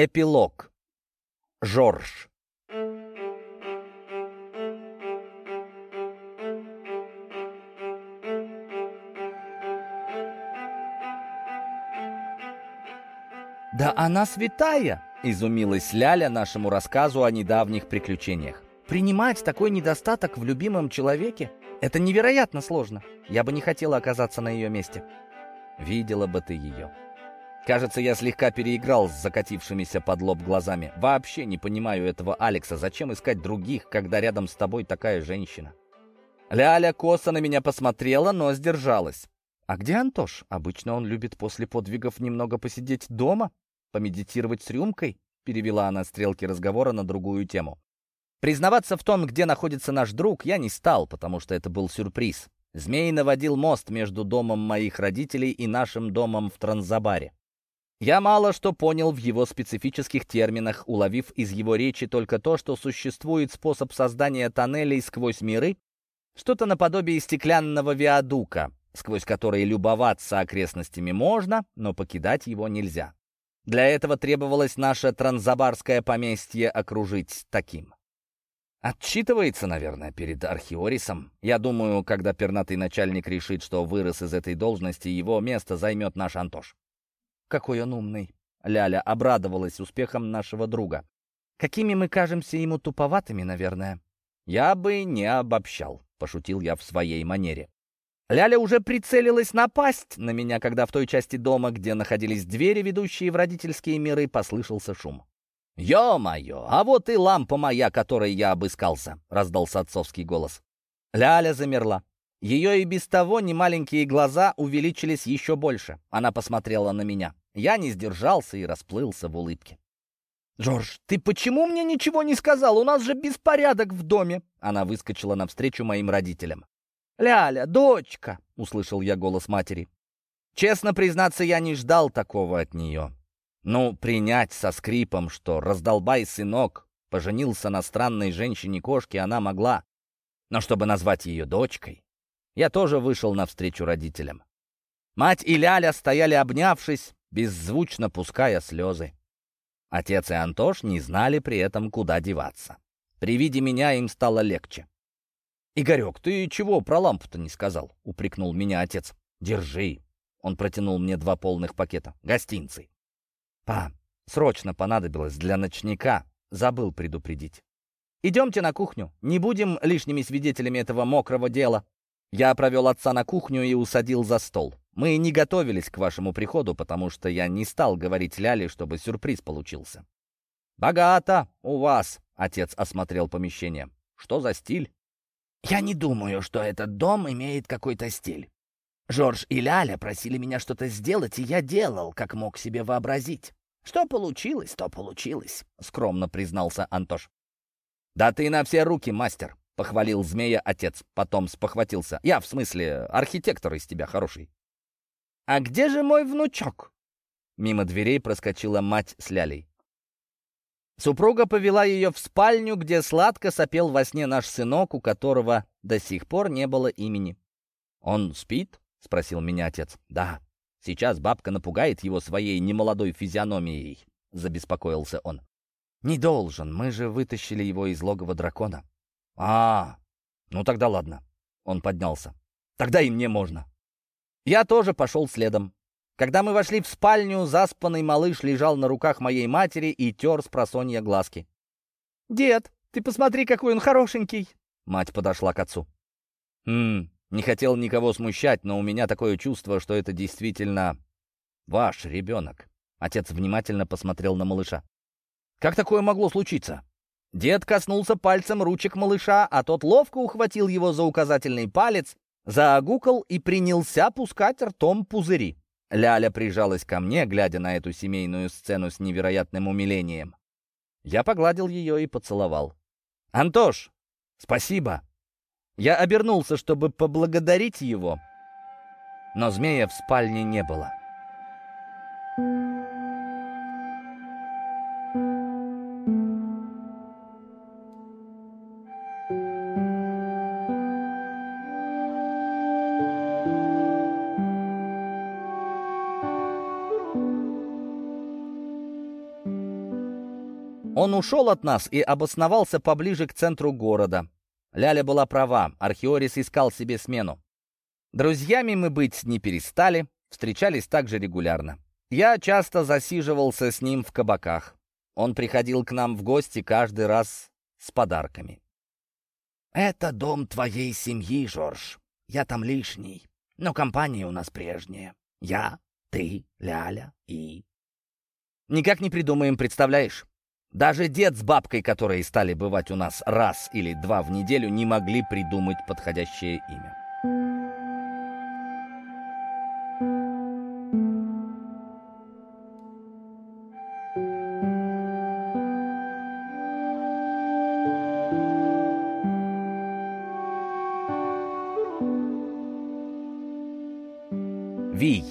Эпилог. Жорж. «Да она святая!» — изумилась Ляля нашему рассказу о недавних приключениях. «Принимать такой недостаток в любимом человеке — это невероятно сложно. Я бы не хотела оказаться на ее месте». Видела бы ты ее. Кажется, я слегка переиграл с закатившимися под лоб глазами. Вообще не понимаю этого Алекса. Зачем искать других, когда рядом с тобой такая женщина? Ляля косо на меня посмотрела, но сдержалась. «А где Антош? Обычно он любит после подвигов немного посидеть дома, помедитировать с рюмкой», — перевела она стрелки разговора на другую тему. Признаваться в том, где находится наш друг, я не стал, потому что это был сюрприз. Змей наводил мост между домом моих родителей и нашим домом в Транзабаре. Я мало что понял в его специфических терминах, уловив из его речи только то, что существует способ создания тоннелей сквозь миры, что-то наподобие стеклянного виадука, сквозь который любоваться окрестностями можно, но покидать его нельзя. Для этого требовалось наше транзабарское поместье окружить таким. Отчитывается, наверное, перед Архиорисом. Я думаю, когда пернатый начальник решит, что вырос из этой должности, его место займет наш Антош. Какой он умный. Ляля обрадовалась успехом нашего друга. Какими мы кажемся ему туповатыми, наверное. Я бы не обобщал, пошутил я в своей манере. Ляля уже прицелилась напасть на меня, когда в той части дома, где находились двери, ведущие в родительские миры, послышался шум. «Ё-моё, а вот и лампа моя, которой я обыскался!» — раздался отцовский голос. Ляля замерла. Ее и без того немаленькие глаза увеличились еще больше. Она посмотрела на меня. Я не сдержался и расплылся в улыбке. «Джордж, ты почему мне ничего не сказал? У нас же беспорядок в доме!» Она выскочила навстречу моим родителям. «Ляля, дочка!» — услышал я голос матери. Честно признаться, я не ждал такого от нее. Ну, принять со скрипом, что раздолбай сынок поженился на странной женщине-кошке, она могла. Но чтобы назвать ее дочкой, я тоже вышел навстречу родителям. Мать и Ляля стояли обнявшись, беззвучно пуская слезы. Отец и Антош не знали при этом, куда деваться. При виде меня им стало легче. «Игорек, ты чего про лампу-то не сказал?» — упрекнул меня отец. «Держи». Он протянул мне 2 полных пакета. «Гостинцы». «Па, срочно понадобилось для ночника. Забыл предупредить. Идемте на кухню. Не будем лишними свидетелями этого мокрого дела». Я провел отца на кухню и усадил за стол. Мы не готовились к вашему приходу, потому что я не стал говорить Ляле, чтобы сюрприз получился. «Богато у вас», — отец осмотрел помещение. «Что за стиль?» «Я не думаю, что этот дом имеет какой-то стиль. Жорж и Ляля просили меня что-то сделать, и я делал, как мог себе вообразить. Что получилось, то получилось», — скромно признался Антош. «Да ты на все руки, мастер», — похвалил змея отец. Потом спохватился. «Я, в смысле, архитектор из тебя хороший». «А где же мой внучок?» Мимо дверей проскочила мать с Лялей. Супруга повела ее в спальню, где сладко сопел во сне наш сынок, у которого до сих пор не было имени. «Он спит?» — спросил меня отец. «Да. Сейчас бабка напугает его своей немолодой физиономией», — забеспокоился он. «Не должен. Мы же вытащили его из логова дракона». Ну тогда ладно». Он поднялся. «Тогда и мне можно». Я тоже пошел следом. Когда мы вошли в спальню, заспанный малыш лежал на руках моей матери и тер спросонья глазки. «Дед, ты посмотри, какой он хорошенький!» Мать подошла к отцу. Не хотел никого смущать, но у меня такое чувство, что это действительно ваш ребенок». Отец внимательно посмотрел на малыша. «Как такое могло случиться?» Дед коснулся пальцем ручек малыша, а тот ловко ухватил его за указательный палец, заагукал и принялся пускать ртом пузыри. Ляля прижалась ко мне, глядя на эту семейную сцену с невероятным умилением. Я погладил ее и поцеловал. «Антош, спасибо!» Я обернулся, чтобы поблагодарить его, но змея в спальне не было. Он ушел от нас и обосновался поближе к центру города. Ляля была права, Архиорис искал себе смену. Друзьями мы быть не перестали, встречались также регулярно. Я часто засиживался с ним в кабаках. Он приходил к нам в гости каждый раз с подарками. «Это дом твоей семьи, Жорж. Я там лишний, но компания у нас прежняя. Я, ты, Ляля и...» Никак не придумаем, представляешь? Даже дед с бабкой, которые стали бывать у нас раз или два в неделю, не могли придумать подходящее имя. Вий.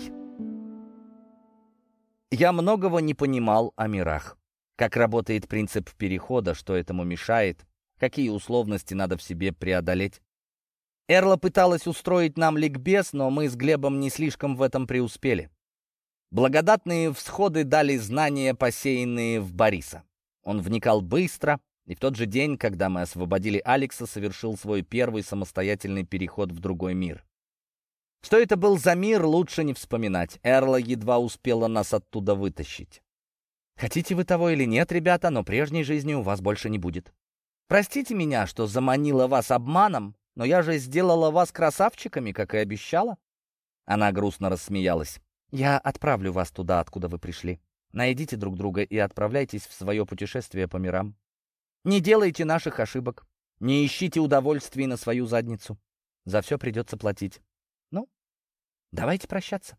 Я многого не понимал о мирах. Как работает принцип перехода, что этому мешает, какие условности надо в себе преодолеть. Эрла пыталась устроить нам ликбез, но мы с Глебом не слишком в этом преуспели. Благодатные всходы дали знания, посеянные в Бориса. Он вникал быстро, и в тот же день, когда мы освободили Алекса, совершил свой первый самостоятельный переход в другой мир. Что это был за мир, лучше не вспоминать. Эрла едва успела нас оттуда вытащить. Хотите вы того или нет, ребята, но прежней жизни у вас больше не будет. Простите меня, что заманила вас обманом, но я же сделала вас красавчиками, как и обещала. Она грустно рассмеялась. Я отправлю вас туда, откуда вы пришли. Найдите друг друга и отправляйтесь в свое путешествие по мирам. Не делайте наших ошибок. Не ищите удовольствий на свою задницу. За все придется платить. Ну, давайте прощаться.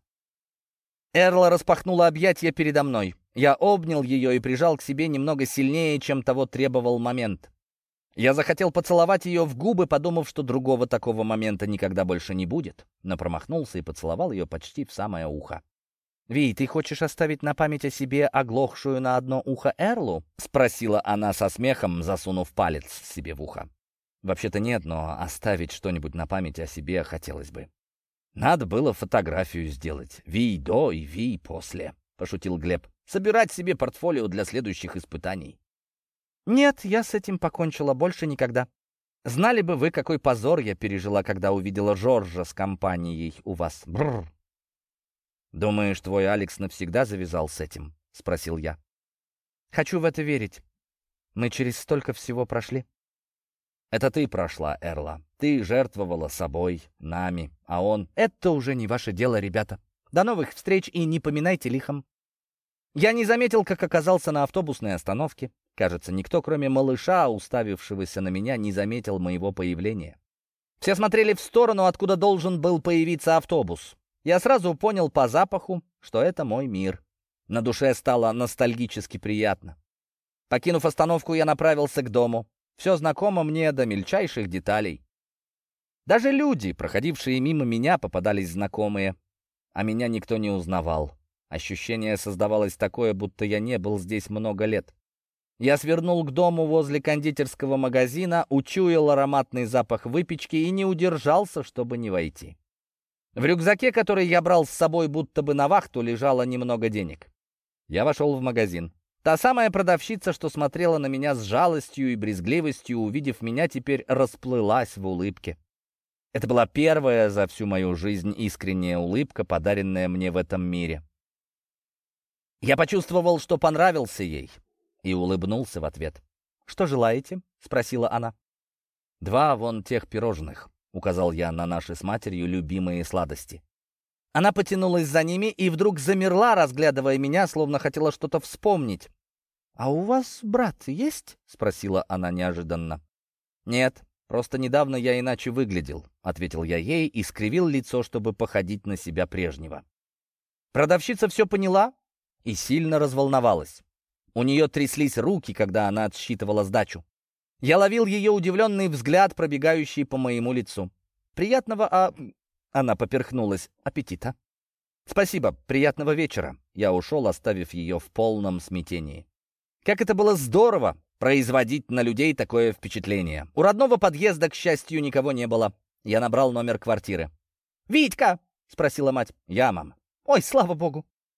Эрла распахнула объятия передо мной. Я обнял ее и прижал к себе немного сильнее, чем того требовал момент. Я захотел поцеловать ее в губы, подумав, что другого такого момента никогда больше не будет, но промахнулся и поцеловал ее почти в самое ухо. «Ви, ты хочешь оставить на память о себе оглохшую на одно ухо Эрлу?» — спросила она со смехом, засунув палец себе в ухо. «Вообще-то нет, но оставить что-нибудь на память о себе хотелось бы». «Надо было фотографию сделать. Ви до и Ви после», — пошутил Глеб. «Собирать себе портфолио для следующих испытаний». «Нет, я с этим покончила больше никогда. Знали бы вы, какой позор я пережила, когда увидела Жоржа с компанией у вас. Бррр». «Думаешь, твой Алекс навсегда завязал с этим?» — спросил я. «Хочу в это верить. Мы через столько всего прошли». «Это ты прошла, Эрла. Ты жертвовала собой, нами, а он...» «Это уже не ваше дело, ребята. До новых встреч и не поминайте лихом». Я не заметил, как оказался на автобусной остановке. Кажется, никто, кроме малыша, уставившегося на меня, не заметил моего появления. Все смотрели в сторону, откуда должен был появиться автобус. Я сразу понял по запаху, что это мой мир. На душе стало ностальгически приятно. Покинув остановку, я направился к дому. Все знакомо мне до мельчайших деталей. Даже люди, проходившие мимо меня, попадались знакомые, а меня никто не узнавал. Ощущение создавалось такое, будто я не был здесь много лет. Я свернул к дому возле кондитерского магазина, учуял ароматный запах выпечки и не удержался, чтобы не войти. В рюкзаке, который я брал с собой будто бы на вахту, лежало немного денег. Я вошел в магазин. Та самая продавщица, что смотрела на меня с жалостью и брезгливостью, увидев меня, теперь расплылась в улыбке. Это была первая за всю мою жизнь искренняя улыбка, подаренная мне в этом мире. Я почувствовал, что понравился ей, и улыбнулся в ответ. «Что желаете?» — спросила она. «Два вон тех пирожных», — указал я на наши с матерью любимые сладости. Она потянулась за ними и вдруг замерла, разглядывая меня, словно хотела что-то вспомнить. «А у вас брат есть?» — спросила она неожиданно. «Нет, просто недавно я иначе выглядел», — ответил я ей и скривил лицо, чтобы походить на себя прежнего. Продавщица все поняла и сильно разволновалась. У нее тряслись руки, когда она отсчитывала сдачу. Я ловил ее удивленный взгляд, пробегающий по моему лицу. «Приятного, Она поперхнулась. «Аппетита». «Спасибо, приятного вечера». Я ушел, оставив ее в полном смятении. Как это было здорово производить на людей такое впечатление. У родного подъезда, к счастью, никого не было. Я набрал номер квартиры. «Витька!» — спросила мать. «Я, мам». «Ой, слава богу!»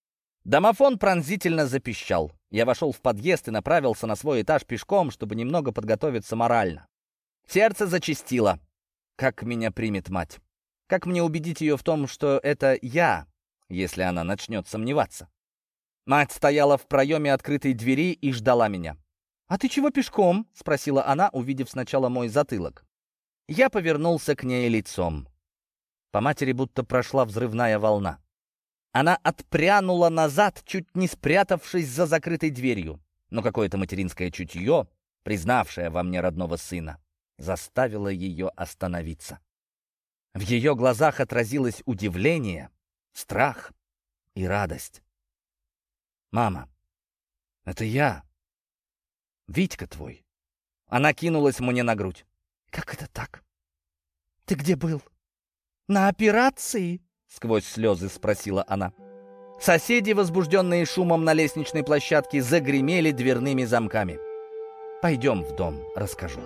Домофон пронзительно запищал. Я вошел в подъезд и направился на свой этаж пешком, чтобы немного подготовиться морально. Сердце зачастило. Как меня примет мать? Как мне убедить ее в том, что это я, если она начнет сомневаться? Мать стояла в проеме открытой двери и ждала меня. «А ты чего пешком?» — спросила она, увидев сначала мой затылок. Я повернулся к ней лицом. По матери будто прошла взрывная волна. Она отпрянула назад, чуть не спрятавшись за закрытой дверью. Но какое-то материнское чутье, признавшее во мне родного сына, заставило ее остановиться. В ее глазах отразилось удивление, страх и радость. «Мама, это я, Витька твой». Она кинулась мне на грудь. «Как это так? Ты где был? На операции?» — сквозь слезы спросила она. Соседи, возбужденные шумом на лестничной площадке, загремели дверными замками. «Пойдем в дом, расскажу».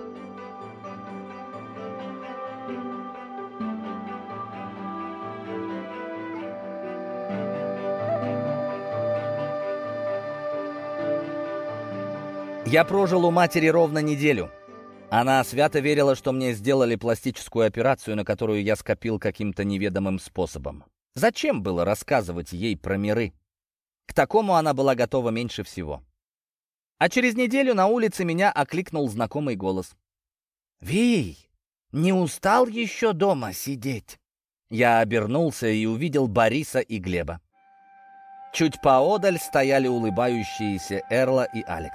Я прожил у матери ровно неделю. Она свято верила, что мне сделали пластическую операцию, на которую я скопил каким-то неведомым способом. Зачем было рассказывать ей про миры? К такому она была готова меньше всего. А через неделю на улице меня окликнул знакомый голос. «Вий, не устал еще дома сидеть?» Я обернулся и увидел Бориса и Глеба. Чуть поодаль стояли улыбающиеся Эрла и Алекс.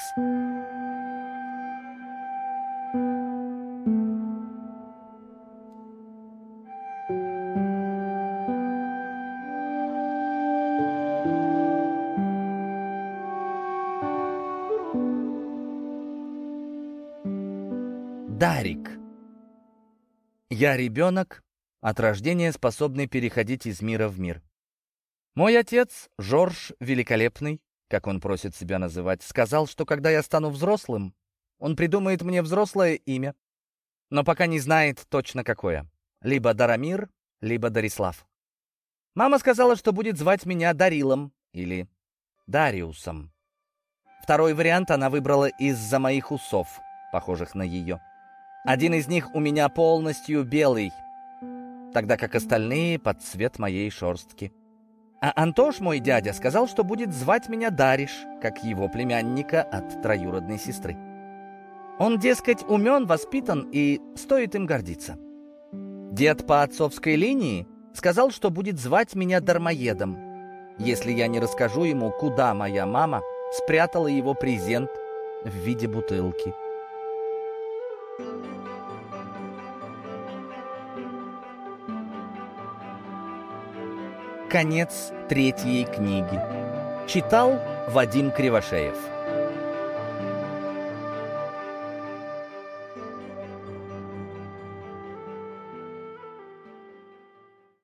Дарик. Я ребенок, от рождения способный переходить из мира в мир. Мой отец, Жорж Великолепный, как он просит себя называть, сказал, что когда я стану взрослым, он придумает мне взрослое имя, но пока не знает точно какое. Либо Дарамир, либо Дарислав. Мама сказала, что будет звать меня Дарилом или Дариусом. Второй вариант она выбрала из-за моих усов, похожих на ее. Один из них у меня полностью белый, тогда как остальные под цвет моей шерстки. А Антош, мой дядя, сказал, что будет звать меня Дариш, как его племянника от троюродной сестры. Он, дескать, умен, воспитан и стоит им гордиться. Дед по отцовской линии сказал, что будет звать меня Дармоедом, если я не расскажу ему, куда моя мама спрятала его презент в виде бутылки. Конец 3 книги. Читал Вадим Кривошеев.